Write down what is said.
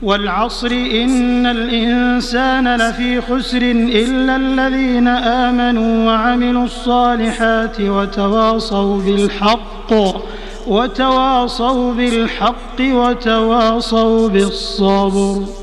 والعصر إن الإنسان لفي خسر إلا الذين آمنوا وعملوا الصالحات وتواصوا بالحق وتواصوا بالصبر.